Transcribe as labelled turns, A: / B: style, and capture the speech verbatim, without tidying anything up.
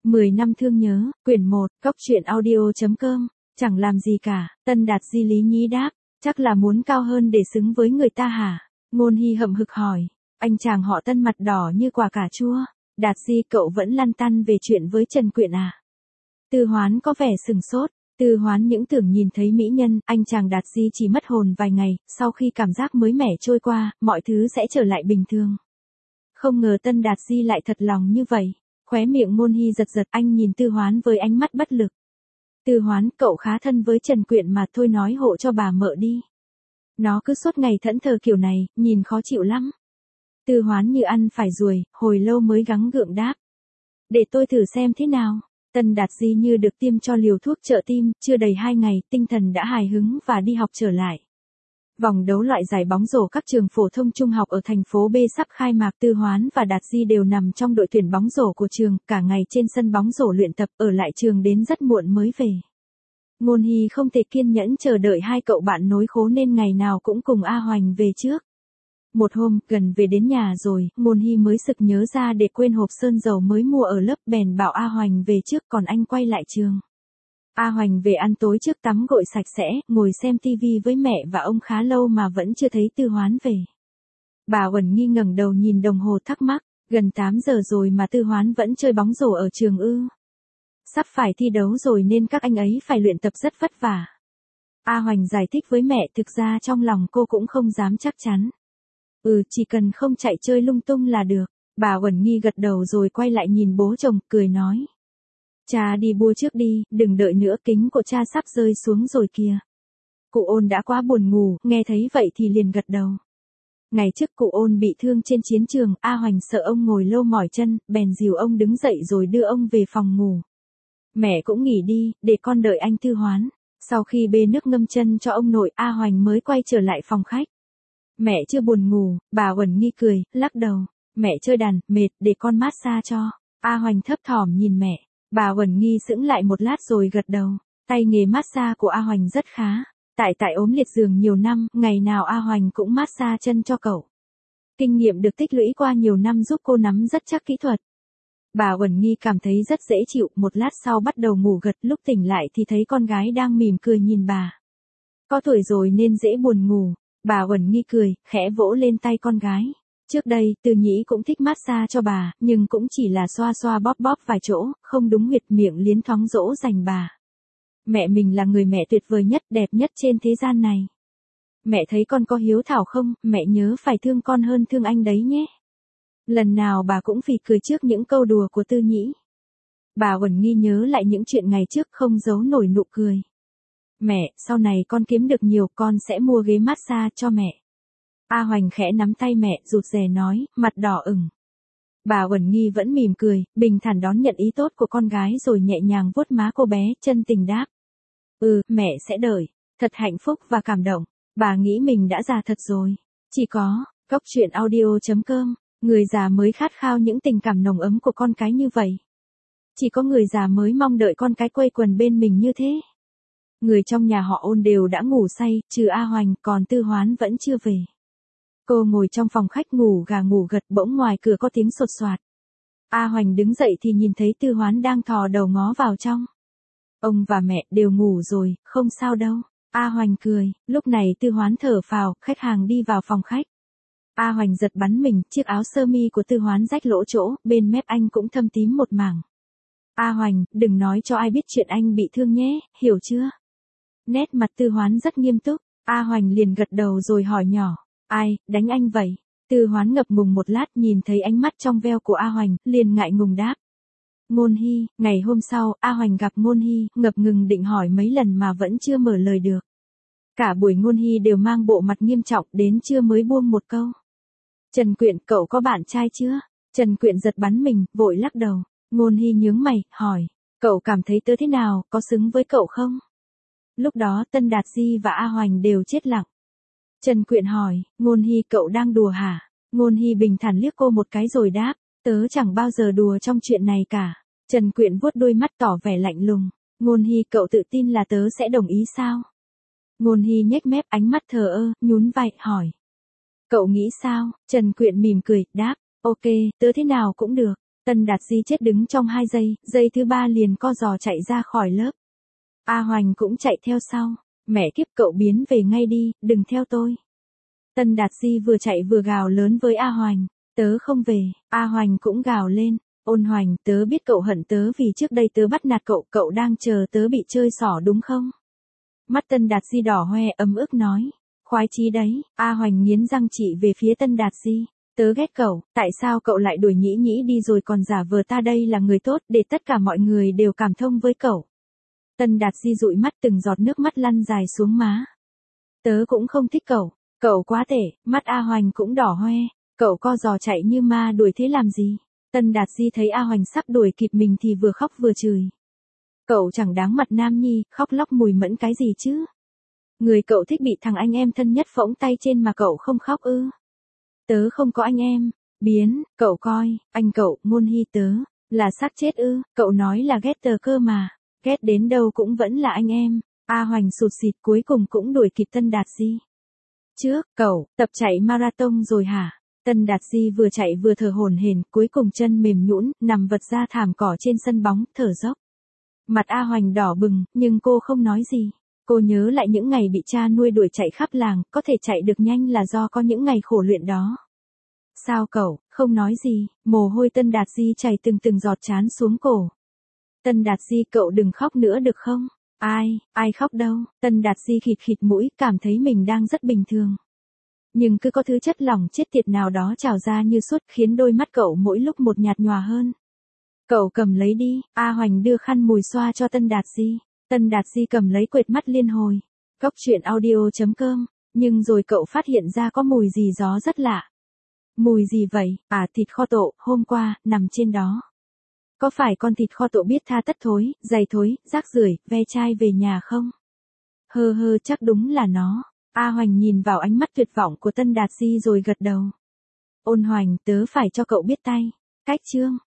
A: mười năm thương nhớ, quyển một, cóc truyện audio.com, chẳng làm gì cả, Tân Đạt Di lý nhí đáp, chắc là muốn cao hơn để xứng với người ta hả? Ngôn Hy hậm hực hỏi, anh chàng họ Tân mặt đỏ như quả cà chua, Đạt Di cậu vẫn lăn tăn về chuyện với Trần Quyện à? Tư Hoán có vẻ sừng sốt, Tư Hoán những tưởng nhìn thấy mỹ nhân, anh chàng Đạt Di chỉ mất hồn vài ngày, sau khi cảm giác mới mẻ trôi qua, mọi thứ sẽ trở lại bình thường. Không ngờ Tân Đạt Di lại thật lòng như vậy. Khóe miệng Ngôn Hy giật giật, anh nhìn Tư Hoán với ánh mắt bất lực. Tư Hoán, cậu khá thân với Trần Quyện mà, thôi nói hộ cho bà mợ đi. Nó cứ suốt ngày thẫn thờ kiểu này, nhìn khó chịu lắm. Tư Hoán như ăn phải ruồi, hồi lâu mới gắng gượng đáp. Để tôi thử xem thế nào. Tân Đạt Di như được tiêm cho liều thuốc trợ tim, chưa đầy hai ngày, tinh thần đã hài hứng và đi học trở lại. Vòng đấu loại giải bóng rổ các trường phổ thông trung học ở thành phố B sắp khai mạc. Tư Hoán và Đạt Di đều nằm trong đội tuyển bóng rổ của trường, cả ngày trên sân bóng rổ luyện tập, ở lại trường đến rất muộn mới về. Ngôn Hy không thể kiên nhẫn chờ đợi hai cậu bạn nối khố nên ngày nào cũng cùng A Hoành về trước. Một hôm, gần về đến nhà rồi, Ngôn Hy mới sực nhớ ra để quên hộp sơn dầu mới mua ở lớp, bèn bảo A Hoành về trước còn anh quay lại trường. A Hoành về ăn tối trước, tắm gội sạch sẽ, ngồi xem tivi với mẹ và ông khá lâu mà vẫn chưa thấy Tư Hoán về. Bà Uẩn Nghi ngẩng đầu nhìn đồng hồ thắc mắc, gần tám giờ rồi mà Tư Hoán vẫn chơi bóng rổ ở trường ư? Sắp phải thi đấu rồi nên các anh ấy phải luyện tập rất vất vả. A Hoành giải thích với mẹ, thực ra trong lòng cô cũng không dám chắc chắn. Ừ, chỉ cần không chạy chơi lung tung là được. Bà Uẩn Nghi gật đầu rồi quay lại nhìn bố chồng, cười nói. Cha đi bua trước đi, đừng đợi nữa, kính của cha sắp rơi xuống rồi kìa. Cụ Ôn đã quá buồn ngủ, nghe thấy vậy thì liền gật đầu. Ngày trước cụ Ôn bị thương trên chiến trường, A Hoành sợ ông ngồi lâu mỏi chân, bèn dìu ông đứng dậy rồi đưa ông về phòng ngủ. Mẹ cũng nghỉ đi, để con đợi anh Tư Hoán. Sau khi bê nước ngâm chân cho ông nội, A Hoành mới quay trở lại phòng khách. Mẹ chưa buồn ngủ, bà Uẩn Nghi cười, lắc đầu. Mẹ chơi đàn, mệt, để con massage cho. A Hoành thấp thỏm nhìn mẹ. Bà Uẩn Nghi sững lại một lát rồi gật đầu. Tay nghề massage của A Hoành rất khá. Tại tại ốm liệt giường nhiều năm, ngày nào A Hoành cũng massage chân cho cậu. Kinh nghiệm được tích lũy qua nhiều năm giúp cô nắm rất chắc kỹ thuật. Bà Uẩn Nghi cảm thấy rất dễ chịu, một lát sau bắt đầu ngủ gật, lúc tỉnh lại thì thấy con gái đang mỉm cười nhìn bà. Có tuổi rồi nên dễ buồn ngủ. Bà Uẩn Nghi cười, khẽ vỗ lên tay con gái. Trước đây, Từ Nhĩ cũng thích massage cho bà, nhưng cũng chỉ là xoa xoa bóp bóp vài chỗ, không đúng huyệt miệng liến thoáng dỗ dành bà. Mẹ mình là người mẹ tuyệt vời nhất, đẹp nhất trên thế gian này. Mẹ thấy con có hiếu thảo không, mẹ nhớ phải thương con hơn thương anh đấy nhé. Lần nào bà cũng phì cười trước những câu đùa của Tư Nhĩ. Bà Uẩn Nghi nhớ lại những chuyện ngày trước không giấu nổi nụ cười. Mẹ, sau này con kiếm được nhiều, con sẽ mua ghế massage cho mẹ. A Hoành khẽ nắm tay mẹ, rụt rè nói, mặt đỏ ửng. Bà Uẩn Nghi vẫn mỉm cười, bình thản đón nhận ý tốt của con gái rồi nhẹ nhàng vuốt má cô bé, chân tình đáp. Ừ, mẹ sẽ đợi. Thật hạnh phúc và cảm động. Bà nghĩ mình đã già thật rồi. Chỉ có, cóc truyện audio.com, người già mới khát khao những tình cảm nồng ấm của con cái như vậy. Chỉ có người già mới mong đợi con cái quây quần bên mình như thế. Người trong nhà họ Ôn đều đã ngủ say, trừ A Hoành, còn Tư Hoán vẫn chưa về. Cô ngồi trong phòng khách ngủ gà ngủ gật, bỗng ngoài cửa có tiếng sột soạt. A Hoành đứng dậy thì nhìn thấy Tư Hoán đang thò đầu ngó vào trong. Ông và mẹ đều ngủ rồi, không sao đâu. A Hoành cười, lúc này Tư Hoán thở phào, khách hàng đi vào phòng khách. A Hoành giật bắn mình, chiếc áo sơ mi của Tư Hoán rách lỗ chỗ, bên mép anh cũng thâm tím một mảng. A Hoành, đừng nói cho ai biết chuyện anh bị thương nhé, hiểu chưa? Nét mặt Tư Hoán rất nghiêm túc, A Hoành liền gật đầu rồi hỏi nhỏ. Ai, đánh anh vậy? Tư Hoán ngập ngừng một lát, nhìn thấy ánh mắt trong veo của A Hoành, liền ngại ngùng đáp. Ngôn Hy, ngày hôm sau, A Hoành gặp Ngôn Hy, ngập ngừng định hỏi mấy lần mà vẫn chưa mở lời được. Cả buổi Ngôn Hy đều mang bộ mặt nghiêm trọng, đến trưa mới buông một câu. Trần Quyện, cậu có bạn trai chưa? Trần Quyện giật bắn mình, vội lắc đầu. Ngôn Hy nhướng mày, hỏi. Cậu cảm thấy tớ thế nào, có xứng với cậu không? Lúc đó Tân Đạt Di và A Hoành đều chết lặng. Trần Quyện hỏi, Ngôn Hy cậu đang đùa hả? Ngôn Hy bình thản liếc cô một cái rồi đáp, tớ chẳng bao giờ đùa trong chuyện này cả. Trần Quyện vuốt đôi mắt tỏ vẻ lạnh lùng. Ngôn Hy cậu tự tin là tớ sẽ đồng ý sao? Ngôn Hy nhếch mép, ánh mắt thờ ơ, nhún vai, hỏi. Cậu nghĩ sao? Trần Quyện mỉm cười, đáp, ok, tớ thế nào cũng được. Tân Đạt Di chết đứng trong hai giây, giây thứ ba liền co giò chạy ra khỏi lớp. A Hoành cũng chạy theo sau. Mẹ kiếp, cậu biến về ngay đi, đừng theo tôi. Tân Đạt Di vừa chạy vừa gào lớn với A Hoành. Tớ không về. A Hoành cũng gào lên. Ôn Hoành, tớ biết cậu hận tớ vì trước đây tớ bắt nạt cậu, cậu đang chờ tớ bị chơi xỏ đúng không? Mắt Tân Đạt Di đỏ hoe ấm ức nói. Khoái chí đấy. A Hoành nghiến răng chỉ về phía Tân Đạt Di. Tớ ghét cậu, tại sao cậu lại đuổi Nhĩ Nhĩ đi rồi còn giả vờ ta đây là người tốt để tất cả mọi người đều cảm thông với cậu. Tân Đạt Di dụi mắt, từng giọt nước mắt lăn dài xuống má. Tớ cũng không thích cậu, cậu quá tệ. Mắt A Hoành cũng đỏ hoe. Cậu co giò chạy như ma đuổi thế làm gì? Tân Đạt Di thấy A Hoành sắp đuổi kịp mình thì vừa khóc vừa chửi. Cậu chẳng đáng mặt nam nhi, khóc lóc mùi mẫn cái gì chứ? Người cậu thích bị thằng anh em thân nhất phỗng tay trên mà cậu không khóc ư? Tớ không có anh em. Biến, cậu coi, anh cậu, Ngôn Hy tớ, là xác chết ư? Cậu nói là ghét tớ cơ mà. Ghét đến đâu cũng vẫn là anh em. A Hoành sụt sịt cuối cùng cũng đuổi kịp Tân Đạt Di. Trước, cậu, tập chạy marathon rồi hả? Tân Đạt Di vừa chạy vừa thở hổn hển, cuối cùng chân mềm nhũn, nằm vật ra thảm cỏ trên sân bóng, thở dốc. Mặt A Hoành đỏ bừng, nhưng cô không nói gì. Cô nhớ lại những ngày bị cha nuôi đuổi chạy khắp làng, có thể chạy được nhanh là do có những ngày khổ luyện đó. Sao cậu, không nói gì? Mồ hôi Tân Đạt Di chảy từng từng giọt trán xuống cổ. Tân Đạt Di, cậu đừng khóc nữa được không? Ai, ai khóc đâu? Tân Đạt Di khịt khịt mũi, cảm thấy mình đang rất bình thường. Nhưng cứ có thứ chất lỏng chết tiệt nào đó trào ra như suốt, khiến đôi mắt cậu mỗi lúc một nhạt nhòa hơn. Cậu cầm lấy đi. A Hoành đưa khăn mùi xoa cho Tân Đạt Di. Tân Đạt Di cầm lấy quệt mắt liên hồi. Cóc truyện audio chấm com. Nhưng rồi cậu phát hiện ra có mùi gì gió rất lạ. Mùi gì vậy? À, thịt kho tộ, hôm qua, nằm trên đó. Có phải con thịt kho tộ biết tha tất thối, dày thối, rác rưởi, ve chai về nhà không? Hơ hơ, chắc đúng là nó. A Hoành nhìn vào ánh mắt tuyệt vọng của Tân Đạt Di rồi gật đầu. Ôn Hoành, tớ phải cho cậu biết tay. Cách chương.